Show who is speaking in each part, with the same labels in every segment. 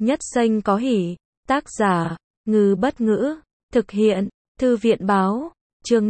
Speaker 1: Nhất xanh có hỉ. Tác giả, Ngư Bất Ngữ. Thực hiện, Thư viện Báo. Chương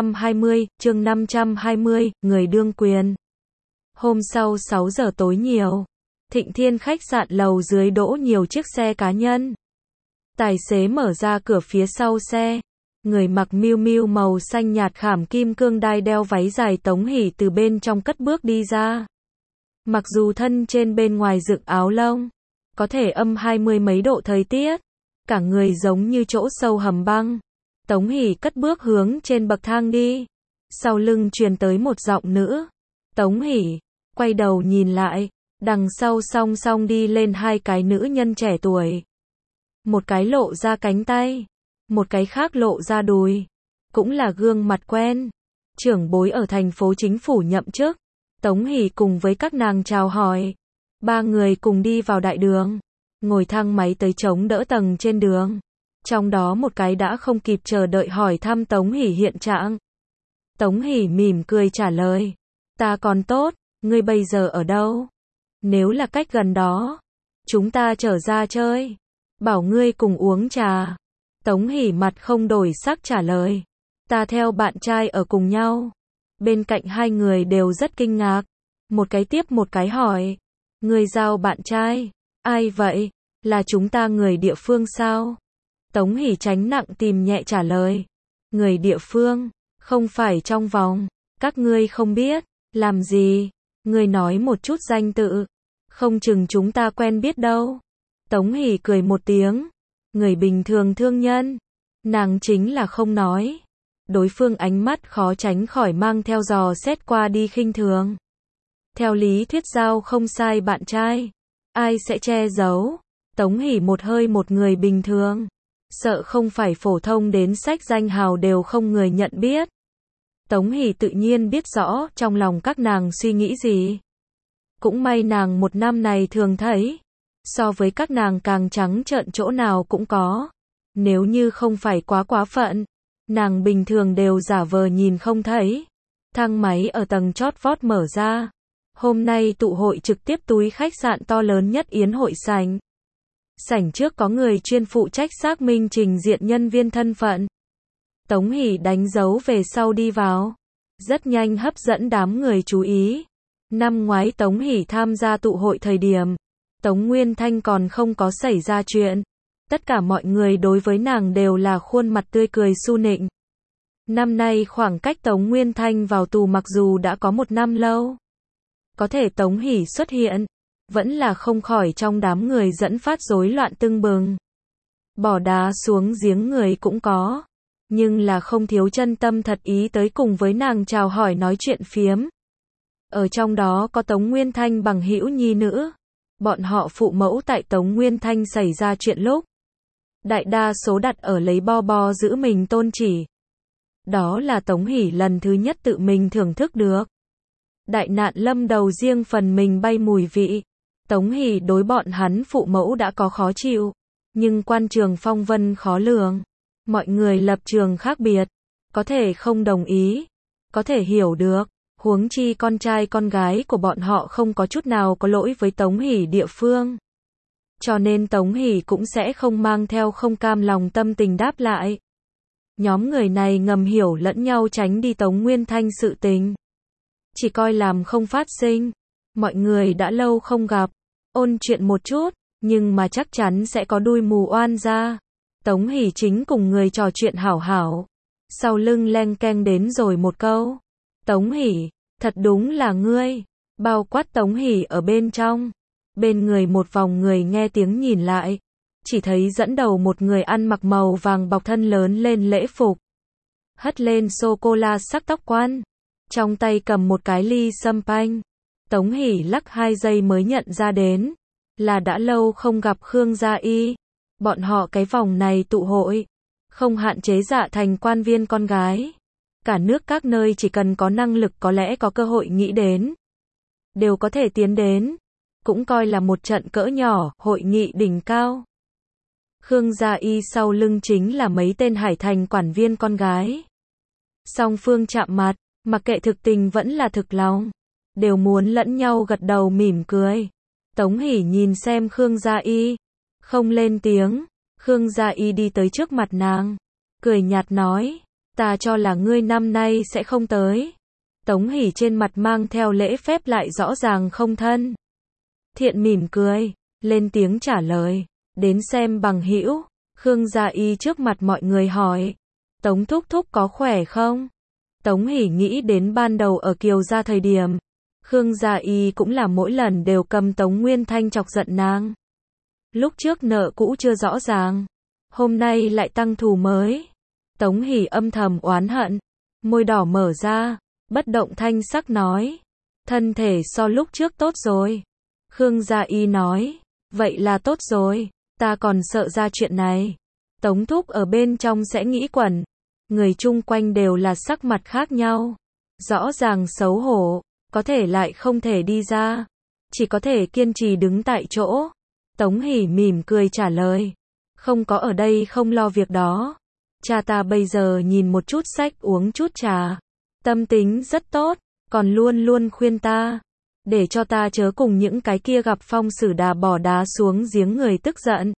Speaker 1: 520, người đương quyền. Hôm sau 6 giờ tối nhiều, Thịnh Thiên khách sạn lầu dưới đỗ nhiều chiếc xe cá nhân. Tài xế mở ra cửa phía sau xe. Người mặc miu miu màu xanh nhạt khảm kim cương đai đeo váy dài Tống Hỷ từ bên trong cất bước đi ra. Mặc dù thân trên bên ngoài dựng áo lông, có thể âm 20 mấy độ thời tiết, cả người giống như chỗ sâu hầm băng. Tống Hỷ cất bước hướng trên bậc thang đi. Sau lưng truyền tới một giọng nữ. Tống Hỷ quay đầu nhìn lại, đằng sau song song đi lên hai cái nữ nhân trẻ tuổi. Một cái lộ ra cánh tay, một cái khác lộ ra đùi. Cũng là gương mặt quen. Trưởng bối ở thành phố chính phủ nhậm chức. Tống Hỷ cùng với các nàng chào hỏi. Ba người cùng đi vào đại đường, ngồi thang máy tới chống đỡ tầng trên đường. Trong đó một cái đã không kịp chờ đợi hỏi thăm Tống Hỷ hiện trạng. Tống Hỷ mỉm cười trả lời. Ta còn tốt, ngươi bây giờ ở đâu? Nếu là cách gần đó, chúng ta trở ra chơi. Bảo ngươi cùng uống trà. Tống Hỷ mặt không đổi sắc trả lời. Ta theo bạn trai ở cùng nhau. Bên cạnh hai người đều rất kinh ngạc. Một cái tiếp một cái hỏi. Ngươi giao bạn trai? Ai vậy? Là chúng ta người địa phương sao? Tống Hỷ tránh nặng tìm nhẹ trả lời. Người địa phương, không phải trong vòng. Các ngươi không biết. Làm gì? Ngươi nói một chút danh tự. Không chừng chúng ta quen biết đâu. Tống Hỷ cười một tiếng. Người bình thường thương nhân. Nàng chính là không nói. Đối phương ánh mắt khó tránh khỏi mang theo dò xét qua đi khinh thường. Theo lý thuyết giao không sai bạn trai. Ai sẽ che giấu? Tống Hỷ một hơi một người bình thường. Sợ không phải phổ thông đến sách danh hào đều không người nhận biết. Tống Hỷ tự nhiên biết rõ trong lòng các nàng suy nghĩ gì. Cũng may nàng một năm này thường thấy. So với các nàng càng trắng trợn chỗ nào cũng có. Nếu như không phải quá phận, nàng bình thường đều giả vờ nhìn không thấy. Thang máy ở tầng chót vót mở ra. Hôm nay tụ hội trực tiếp túi khách sạn to lớn nhất yến hội sảnh. Sảnh trước có người chuyên phụ trách xác minh trình diện nhân viên thân phận. Tống Hỷ đánh dấu về sau đi vào. Rất nhanh hấp dẫn đám người chú ý. Năm ngoái Tống Hỷ tham gia tụ hội thời điểm, Tống Nguyên Thanh còn không có xảy ra chuyện. Tất cả mọi người đối với nàng đều là khuôn mặt tươi cười su nịnh. Năm nay khoảng cách Tống Nguyên Thanh vào tù mặc dù đã có một năm lâu. Có thể Tống Hỷ xuất hiện, vẫn là không khỏi trong đám người dẫn phát rối loạn tưng bừng. Bỏ đá xuống giếng người cũng có, nhưng là không thiếu chân tâm thật ý tới cùng với nàng chào hỏi nói chuyện phiếm. Ở trong đó có Tống Nguyên Thanh bằng hữu nhi nữ. Bọn họ phụ mẫu tại Tống Nguyên Thanh xảy ra chuyện lúc. Đại đa số đặt ở lấy bo giữ mình tôn chỉ. Đó là Tống Hỷ lần thứ nhất tự mình thưởng thức được. Đại nạn lâm đầu riêng phần mình bay mùi vị. Tống Hỷ đối bọn hắn phụ mẫu đã có khó chịu. Nhưng quan trường phong vân khó lường. Mọi người lập trường khác biệt. Có thể không đồng ý. Có thể hiểu được. Huống chi con trai con gái của bọn họ không có chút nào có lỗi với Tống Hỷ địa phương. Cho nên Tống Hỷ cũng sẽ không mang theo không cam lòng tâm tình đáp lại. Nhóm người này ngầm hiểu lẫn nhau tránh đi Tống Nguyên Thanh sự tình. Chỉ coi làm không phát sinh. Mọi người đã lâu không gặp. Ôn chuyện một chút, nhưng mà chắc chắn sẽ có đuôi mù oan ra. Tống Hỷ chính cùng người trò chuyện hảo hảo. Sau lưng leng keng đến rồi một câu. Tống Hỷ, thật đúng là ngươi. Bao quát Tống Hỷ ở bên trong. Bên người một vòng người nghe tiếng nhìn lại. Chỉ thấy dẫn đầu một người ăn mặc màu vàng bọc thân lớn lên lễ phục. Hất lên sô-cô-la sắc tóc quan. Trong tay cầm một cái ly sâm panh. Tống Hỷ lắc 2 giây mới nhận ra đến. Là đã lâu không gặp Khương Gia Y. Bọn họ cái vòng này tụ hội. Không hạn chế dạ thành quan viên con gái. Cả nước các nơi chỉ cần có năng lực có lẽ có cơ hội nghĩ đến. Đều có thể tiến đến. Cũng coi là một trận cỡ nhỏ, hội nghị đỉnh cao. Khương Gia Y sau lưng chính là mấy tên Hải Thành quản viên con gái. Song phương chạm mặt, mặc kệ thực tình vẫn là thực lòng. Đều muốn lẫn nhau gật đầu mỉm cười. Tống Hỷ nhìn xem Khương Gia Y. không lên tiếng. Khương Gia Y đi tới trước mặt nàng, cười nhạt nói, ta cho là ngươi năm nay sẽ không tới. Tống Hỷ trên mặt mang theo lễ phép lại rõ ràng không thân thiện mỉm cười, lên tiếng trả lời, đến xem bằng hữu. Khương Gia Y trước mặt mọi người hỏi, Tống thúc thúc có khỏe không? Tống Hỷ nghĩ đến ban đầu ở Kiều gia thời điểm, Khương Gia Y cũng là mỗi lần đều cầm Tống Nguyên Thanh chọc giận nàng. Lúc trước nợ cũ chưa rõ ràng, hôm nay lại tăng thù mới. Tống Hỷ âm thầm oán hận, môi đỏ mở ra, bất động thanh sắc nói, thân thể so lúc trước tốt rồi. Khương Gia Y nói, vậy là tốt rồi, ta còn sợ ra chuyện này. Tống thúc ở bên trong sẽ nghĩ quẩn, người chung quanh đều là sắc mặt khác nhau, rõ ràng xấu hổ, có thể lại không thể đi ra, chỉ có thể kiên trì đứng tại chỗ. Tống Hỷ mỉm cười trả lời, không có ở đây không lo việc đó. Cha ta bây giờ nhìn một chút sách uống chút trà, tâm tính rất tốt, còn luôn luôn khuyên ta, để cho ta chớ cùng những cái kia gặp phong sử đà bỏ đá xuống giếng người tức giận.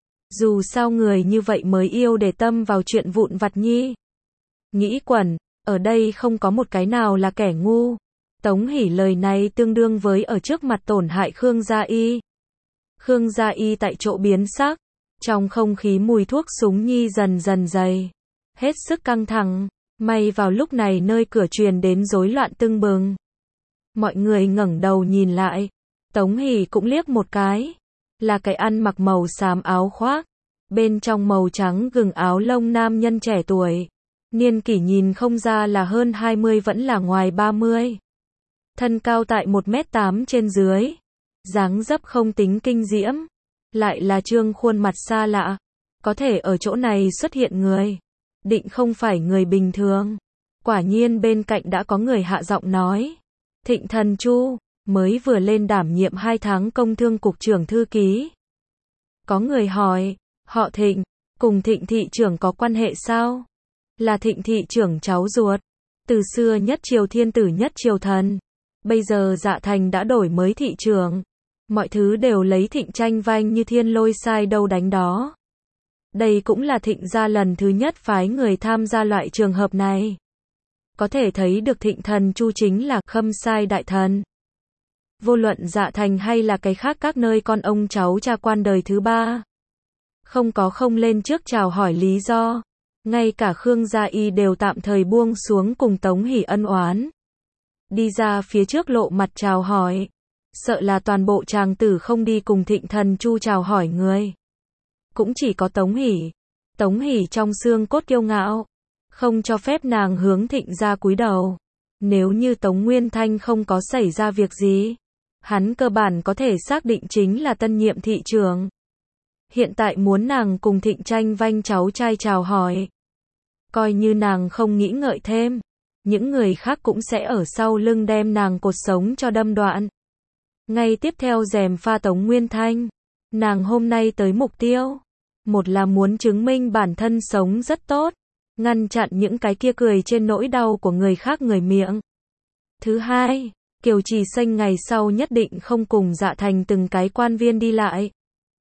Speaker 1: Dù sao người như vậy mới yêu để tâm vào chuyện vụn vặt nhi. Nghĩ quẩn, ở đây không có một cái nào là kẻ ngu. Tống Hỷ lời này tương đương với ở trước mặt tổn hại Khương Gia Y. Khương Gia Y tại chỗ biến sắc, trong không khí mùi thuốc súng nhi dần dần dày, hết sức căng thẳng. May vào lúc này nơi cửa truyền đến rối loạn tưng bừng. Mọi người ngẩng đầu nhìn lại, Tống Hỷ cũng liếc một cái, là cái ăn mặc màu xám áo khoác, bên trong màu trắng gừng áo lông nam nhân trẻ tuổi, niên kỷ nhìn không ra là hơn 20 vẫn là ngoài 30. Thân cao tại 1m8 trên dưới, dáng dấp không tính kinh diễm, lại là trương khuôn mặt xa lạ, có thể ở chỗ này xuất hiện người, định không phải người bình thường. Quả nhiên bên cạnh đã có người hạ giọng nói, Thịnh Thần Chu, mới vừa lên đảm nhiệm 2 tháng công thương cục trưởng thư ký. Có người hỏi, họ Thịnh, cùng Thịnh thị trưởng có quan hệ sao? Là Thịnh thị trưởng cháu ruột, từ xưa nhất triều thiên tử nhất triều thần, bây giờ Dạ Thành đã đổi mới thị trưởng, mọi thứ đều lấy Thịnh tranh vanh như thiên lôi sai đâu đánh đó. Đây cũng là Thịnh gia lần thứ nhất phái người tham gia loại trường hợp này. Có thể thấy được Thịnh Thần Chu chính là khâm sai đại thần. Vô luận Dạ Thành hay là cái khác các nơi con ông cháu cha quan đời thứ ba, không có không lên trước chào hỏi lý do. Ngay cả Khương Gia Y đều tạm thời buông xuống cùng Tống Hỷ ân oán, đi ra phía trước lộ mặt chào hỏi. Sợ là toàn bộ tràng tử không đi cùng Thịnh Thần Chu chào hỏi người. Cũng chỉ có Tống Hỷ. Tống Hỷ trong xương cốt kiêu ngạo, không cho phép nàng hướng Thịnh gia cúi đầu. Nếu như Tống Nguyên Thanh không có xảy ra việc gì, hắn cơ bản có thể xác định chính là tân nhiệm thị trưởng. Hiện tại muốn nàng cùng Thịnh tranh vanh cháu trai chào hỏi, coi như nàng không nghĩ ngợi thêm, những người khác cũng sẽ ở sau lưng đem nàng cột sống cho đâm đoạn. Ngay tiếp theo gièm pha Tống Nguyên Thanh, nàng hôm nay tới mục tiêu, một là muốn chứng minh bản thân sống rất tốt, ngăn chặn những cái kia cười trên nỗi đau của người khác người miệng. Thứ hai, Kiều Trì Xanh ngày sau nhất định không cùng Dạ Thành từng cái quan viên đi lại.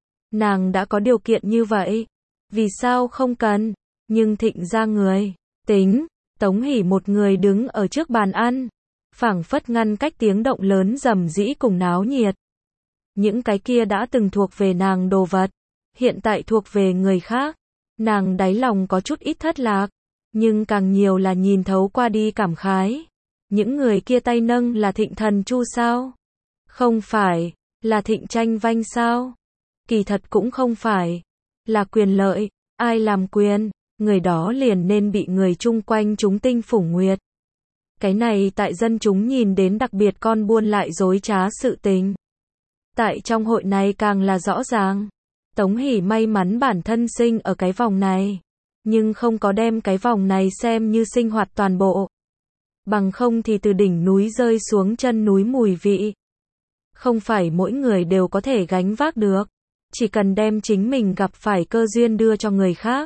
Speaker 1: Nàng đã có điều kiện như vậy, vì sao không cần? Nhưng Thịnh gia người, tính, Tống Hỷ một người đứng ở trước bàn ăn, phảng phất ngăn cách tiếng động lớn rầm rĩ cùng náo nhiệt. Những cái kia đã từng thuộc về nàng đồ vật, hiện tại thuộc về người khác. Nàng đáy lòng có chút ít thất lạc, nhưng càng nhiều là nhìn thấu qua đi cảm khái. Những người kia tay nâng là Thịnh Thần Chu sao? Không phải, là Thịnh tranh vanh sao? Kỳ thật cũng không phải, là quyền lợi, ai làm quyền, người đó liền nên bị người chung quanh chúng tinh phủ nguyệt. Cái này tại dân chúng nhìn đến đặc biệt con buôn lại dối trá sự tình. Tại trong hội này càng là rõ ràng. Tống Hỷ may mắn bản thân sinh ở cái vòng này, nhưng không có đem cái vòng này xem như sinh hoạt toàn bộ. Bằng không thì từ đỉnh núi rơi xuống chân núi mùi vị. Không phải mỗi người đều có thể gánh vác được, chỉ cần đem chính mình gặp phải cơ duyên đưa cho người khác,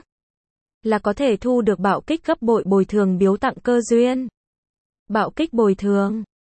Speaker 1: là có thể thu được bạo kích gấp bội bồi thường biếu tặng cơ duyên. Bạo kích bồi thường